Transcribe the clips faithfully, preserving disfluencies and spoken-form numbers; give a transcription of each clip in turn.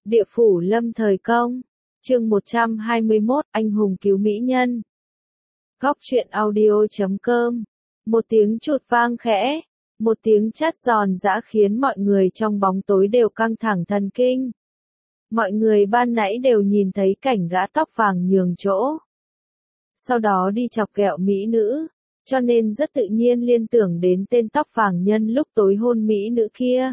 Địa phủ lâm thời công. Chương một trăm hai mươi mốt, anh hùng cứu mỹ nhân. Góc truyện audio chấm com. Một tiếng chụt vang khẽ, một tiếng chát giòn giã khiến mọi người trong bóng tối đều căng thẳng thần kinh. Mọi người ban nãy đều nhìn thấy cảnh gã tóc vàng nhường chỗ, sau đó đi chọc ghẹo mỹ nữ, cho nên rất tự nhiên liên tưởng đến tên tóc vàng nhân lúc tối hôn mỹ nữ kia.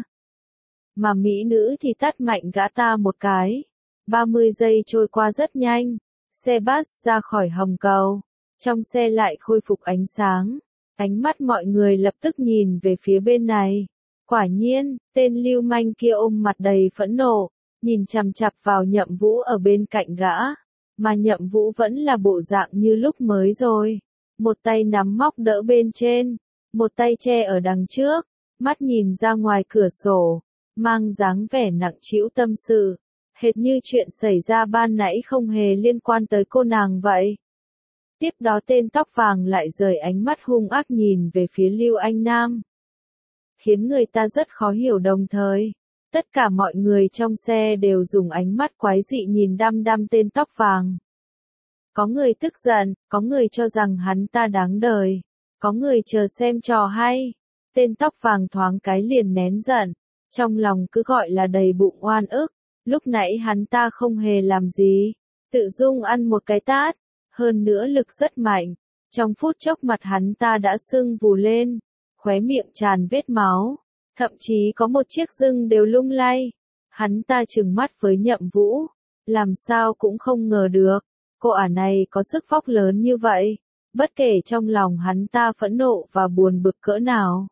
Mà mỹ nữ thì tát mạnh gã ta một cái. ba mươi giây trôi qua rất nhanh, xe bus ra khỏi hầm cầu, trong xe lại khôi phục ánh sáng. Ánh mắt mọi người lập tức nhìn về phía bên này. Quả nhiên, tên lưu manh kia ôm mặt đầy phẫn nộ, nhìn chằm chằm vào Nhậm Vũ ở bên cạnh gã. Mà Nhậm Vũ vẫn là bộ dạng như lúc mới rồi. Một tay nắm móc đỡ bên trên, một tay che ở đằng trước, mắt nhìn ra ngoài cửa sổ, mang dáng vẻ nặng trĩu tâm sự. Hệt như chuyện xảy ra ban nãy không hề liên quan tới cô nàng vậy. Tiếp đó tên tóc vàng lại rời ánh mắt hung ác nhìn về phía Lưu Anh Nam, khiến người ta rất khó hiểu. Đồng thời, tất cả mọi người trong xe đều dùng ánh mắt quái dị nhìn đăm đăm tên tóc vàng. Có người tức giận, có người cho rằng hắn ta đáng đời, có người chờ xem trò hay. Tên tóc vàng thoáng cái liền nén giận, trong lòng cứ gọi là đầy bụng oan ức. Lúc nãy hắn ta không hề làm gì, tự dung ăn một cái tát, hơn nữa lực rất mạnh. Trong phút chốc mặt hắn ta đã sưng vù lên, khóe miệng tràn vết máu, thậm chí có một chiếc rưng đều lung lay. Hắn ta trừng mắt với Nhậm Vũ, làm sao cũng không ngờ được, cô ả này có sức vóc lớn như vậy. Bất kể trong lòng hắn ta phẫn nộ và buồn bực cỡ nào,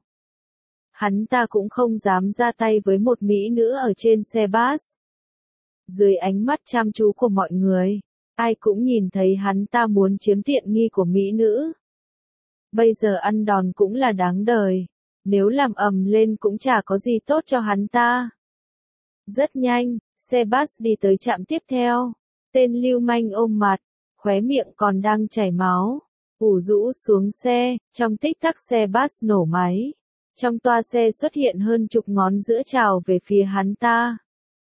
hắn ta cũng không dám ra tay với một mỹ nữ ở trên xe bus. Dưới ánh mắt chăm chú của mọi người, ai cũng nhìn thấy hắn ta muốn chiếm tiện nghi của mỹ nữ. Bây giờ ăn đòn cũng là đáng đời, nếu làm ầm lên cũng chả có gì tốt cho hắn ta. Rất nhanh, xe bus đi tới trạm tiếp theo. Tên lưu manh ôm mặt, khóe miệng còn đang chảy máu, ủ rũ xuống xe. Trong tích tắc xe bus nổ máy. Trong toa xe xuất hiện hơn chục ngón giữa trào về phía hắn ta.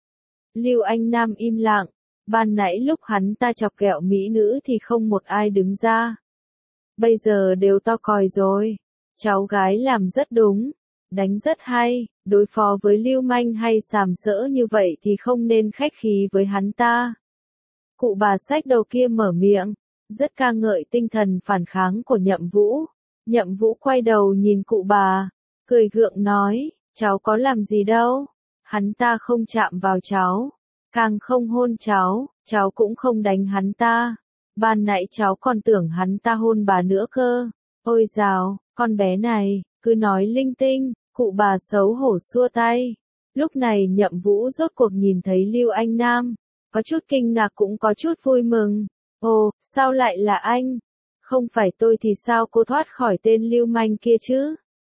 Lưu Anh Nam im lặng, ban nãy lúc hắn ta chọc ghẹo mỹ nữ thì không một ai đứng ra. Bây giờ đều to còi rồi, cháu gái làm rất đúng, đánh rất hay, đối phó với lưu manh hay sàm sỡ như vậy thì không nên khách khí với hắn ta. Cụ bà xách đầu kia mở miệng, rất ca ngợi tinh thần phản kháng của Nhậm Vũ. Nhậm Vũ quay đầu nhìn cụ bà, cười gượng nói, cháu có làm gì đâu. Hắn ta không chạm vào cháu, càng không hôn cháu, cháu cũng không đánh hắn ta. Ban nãy cháu còn tưởng hắn ta hôn bà nữa cơ. Ôi dào, con bé này, cứ nói linh tinh. Cụ bà xấu hổ xua tay. Lúc này Nhậm Vũ rốt cuộc nhìn thấy Lưu Anh Nam, có chút kinh ngạc cũng có chút vui mừng. Ồ, sao lại là anh? Không phải tôi thì sao cô thoát khỏi tên lưu manh kia chứ?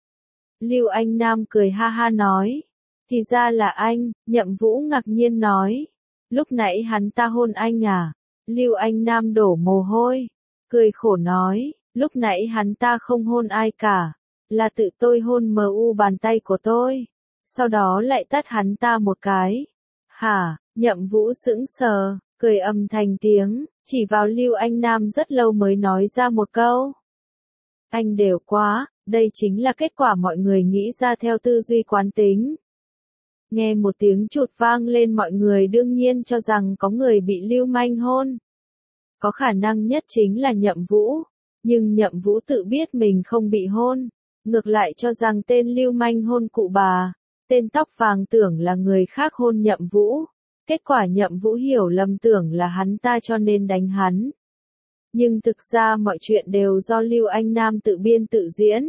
Lưu Anh Nam cười ha ha nói. Thì ra là anh. Nhậm Vũ ngạc nhiên nói. Lúc nãy hắn ta hôn anh à? Lưu Anh Nam đổ mồ hôi, cười khổ nói, lúc nãy hắn ta không hôn ai cả, là tự tôi hôn mờ u bàn tay của tôi, sau đó lại tát hắn ta một cái. Hả? Nhậm Vũ sững sờ, cười ầm thành tiếng, chỉ vào Lưu Anh Nam rất lâu mới nói ra một câu. Anh đều quá, đây chính là kết quả mọi người nghĩ ra theo tư duy quán tính. Nghe một tiếng chụt vang lên, mọi người đương nhiên cho rằng có người bị lưu manh hôn. Có khả năng nhất chính là Nhậm Vũ, nhưng Nhậm Vũ tự biết mình không bị hôn, ngược lại cho rằng tên lưu manh hôn cụ bà. Tên tóc vàng tưởng là người khác hôn Nhậm Vũ, kết quả Nhậm Vũ hiểu lầm tưởng là hắn ta cho nên đánh hắn. Nhưng thực ra mọi chuyện đều do Lưu Anh Nam tự biên tự diễn.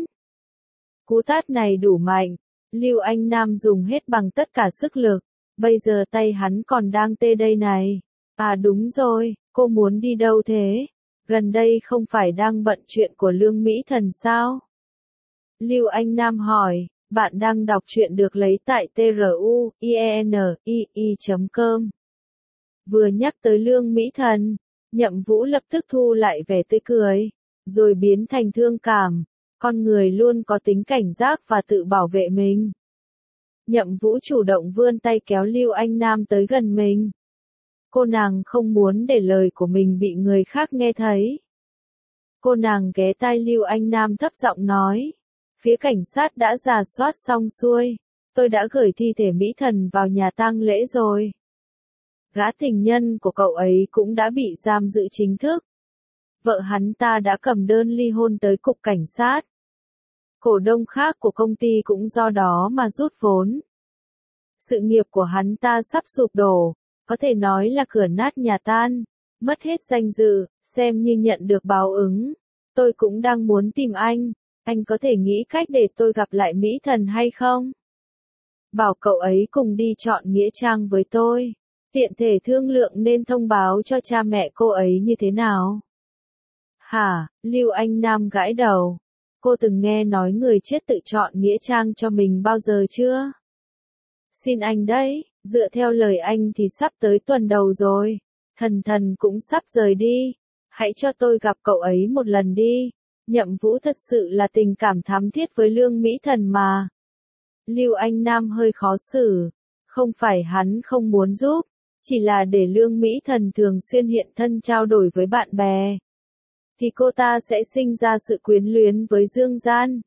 Cú tát này đủ mạnh. Lưu Anh Nam dùng hết bằng tất cả sức lực, bây giờ tay hắn còn đang tê đây này. À đúng rồi, cô muốn đi đâu thế? Gần đây không phải đang bận chuyện của Lương Mỹ Thần sao? Lưu Anh Nam hỏi, bạn đang đọc truyện được lấy tại truyện chấm com. Vừa nhắc tới Lương Mỹ Thần, Nhậm Vũ lập tức thu lại vẻ tươi cười, rồi biến thành thương cảm. Con người luôn có tính cảnh giác và tự bảo vệ mình. Nhậm Vũ chủ động vươn tay kéo Lưu Anh Nam tới gần mình. Cô nàng không muốn để lời của mình bị người khác nghe thấy. Cô nàng ghé tai Lưu Anh Nam thấp giọng nói. Phía cảnh sát đã rà soát xong xuôi. Tôi đã gửi thi thể Mỹ Thần vào nhà tang lễ rồi. Gã tình nhân của cậu ấy cũng đã bị giam giữ chính thức. Vợ hắn ta đã cầm đơn ly hôn tới cục cảnh sát. Cổ đông khác của công ty cũng do đó mà rút vốn. Sự nghiệp của hắn ta sắp sụp đổ, có thể nói là cửa nát nhà tan, mất hết danh dự, xem như nhận được báo ứng. Tôi cũng đang muốn tìm anh, anh có thể nghĩ cách để tôi gặp lại Mỹ Thần hay không? Bảo cậu ấy cùng đi chọn nghĩa trang với tôi, tiện thể thương lượng nên thông báo cho cha mẹ cô ấy như thế nào. Hả, Lưu Anh Nam gãi đầu. Cô từng nghe nói người chết tự chọn nghĩa trang cho mình bao giờ chưa? Xin anh đấy, dựa theo lời anh thì sắp tới tuần đầu rồi. Thần thần cũng sắp rời đi. Hãy cho tôi gặp cậu ấy một lần đi. Nhậm Vũ thật sự là tình cảm thắm thiết với Lương Mỹ Thần mà. Lưu Anh Nam hơi khó xử. Không phải hắn không muốn giúp, chỉ là để Lương Mỹ Thần thường xuyên hiện thân trao đổi với bạn bè, thì cô ta sẽ sinh ra sự quyến luyến với Dương Gian.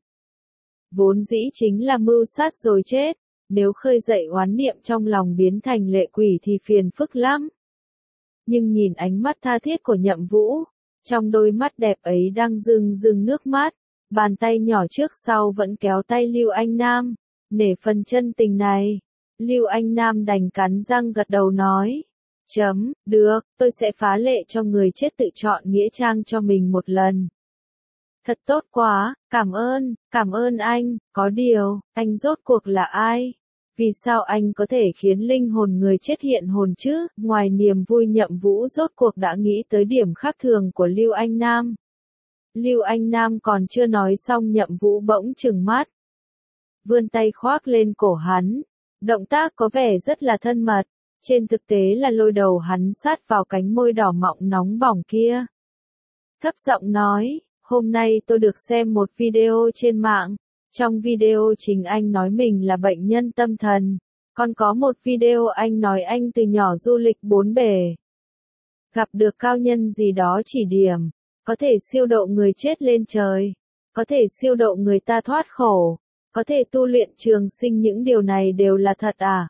Vốn dĩ chính là mưu sát rồi chết, nếu khơi dậy oán niệm trong lòng biến thành lệ quỷ thì phiền phức lắm. Nhưng nhìn ánh mắt tha thiết của Nhậm Vũ, trong đôi mắt đẹp ấy đang rưng rưng nước mắt, bàn tay nhỏ trước sau vẫn kéo tay Lưu Anh Nam, nể phần chân tình này. Lưu Anh Nam đành cắn răng gật đầu nói. Chấm, được, tôi sẽ phá lệ cho người chết tự chọn nghĩa trang cho mình một lần. Thật tốt quá, cảm ơn, cảm ơn anh, có điều, anh rốt cuộc là ai? Vì sao anh có thể khiến linh hồn người chết hiện hồn chứ? Ngoài niềm vui Nhậm Vũ rốt cuộc đã nghĩ tới điểm khác thường của Lưu Anh Nam. Lưu Anh Nam còn chưa nói xong Nhậm Vũ bỗng trừng mắt. Vươn tay khoác lên cổ hắn. Động tác có vẻ rất là thân mật. Trên thực tế là lôi đầu hắn sát vào cánh môi đỏ mọng nóng bỏng kia. Thấp giọng nói, hôm nay tôi được xem một video trên mạng. Trong video chính anh nói mình là bệnh nhân tâm thần. Còn có một video anh nói anh từ nhỏ du lịch bốn bể. Gặp được cao nhân gì đó chỉ điểm. Có thể siêu độ người chết lên trời. Có thể siêu độ người ta thoát khổ. Có thể tu luyện trường sinh, những điều này đều là thật à?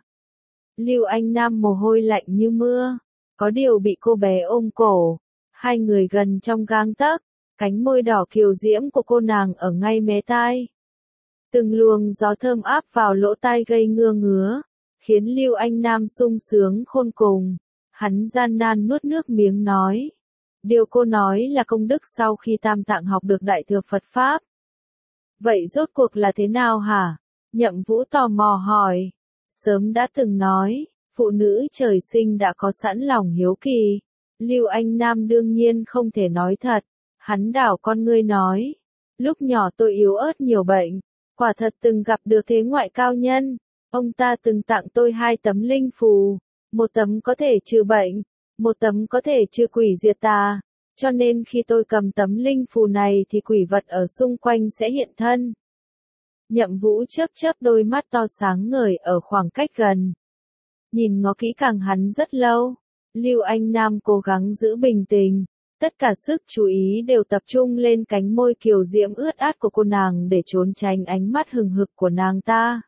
Lưu Anh Nam mồ hôi lạnh như mưa. Có điều bị cô bé ôm cổ. Hai người gần trong gang tấc. Cánh môi đỏ kiều diễm của cô nàng ở ngay mé tai. Từng luồng gió thơm áp vào lỗ tai gây ngưa ngứa. Khiến Lưu Anh Nam sung sướng khôn cùng. Hắn gian nan nuốt nước miếng nói. Điều cô nói là công đức sau khi Tam Tạng học được Đại Thừa Phật Pháp. Vậy rốt cuộc là thế nào hả? Nhậm Vũ tò mò hỏi. Sớm đã từng nói, phụ nữ trời sinh đã có sẵn lòng hiếu kỳ. Lưu Anh Nam đương nhiên không thể nói thật. Hắn đảo con ngươi nói. Lúc nhỏ tôi yếu ớt nhiều bệnh. Quả thật từng gặp được thế ngoại cao nhân. Ông ta từng tặng tôi hai tấm linh phù. Một tấm có thể trừ bệnh. Một tấm có thể trừ quỷ diệt tà. Cho nên khi tôi cầm tấm linh phù này thì quỷ vật ở xung quanh sẽ hiện thân. Nhậm Vũ chớp chớp đôi mắt to sáng ngời ở khoảng cách gần. Nhìn ngó kỹ càng hắn rất lâu. Lưu Anh Nam cố gắng giữ bình tĩnh. Tất cả sức chú ý đều tập trung lên cánh môi kiều diễm ướt át của cô nàng để trốn tránh ánh mắt hừng hực của nàng ta.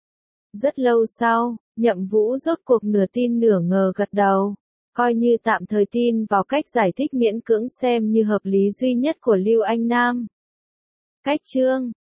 Rất lâu sau, Nhậm Vũ rốt cuộc nửa tin nửa ngờ gật đầu. Coi như tạm thời tin vào cách giải thích miễn cưỡng xem như hợp lý duy nhất của Lưu Anh Nam. Cách chương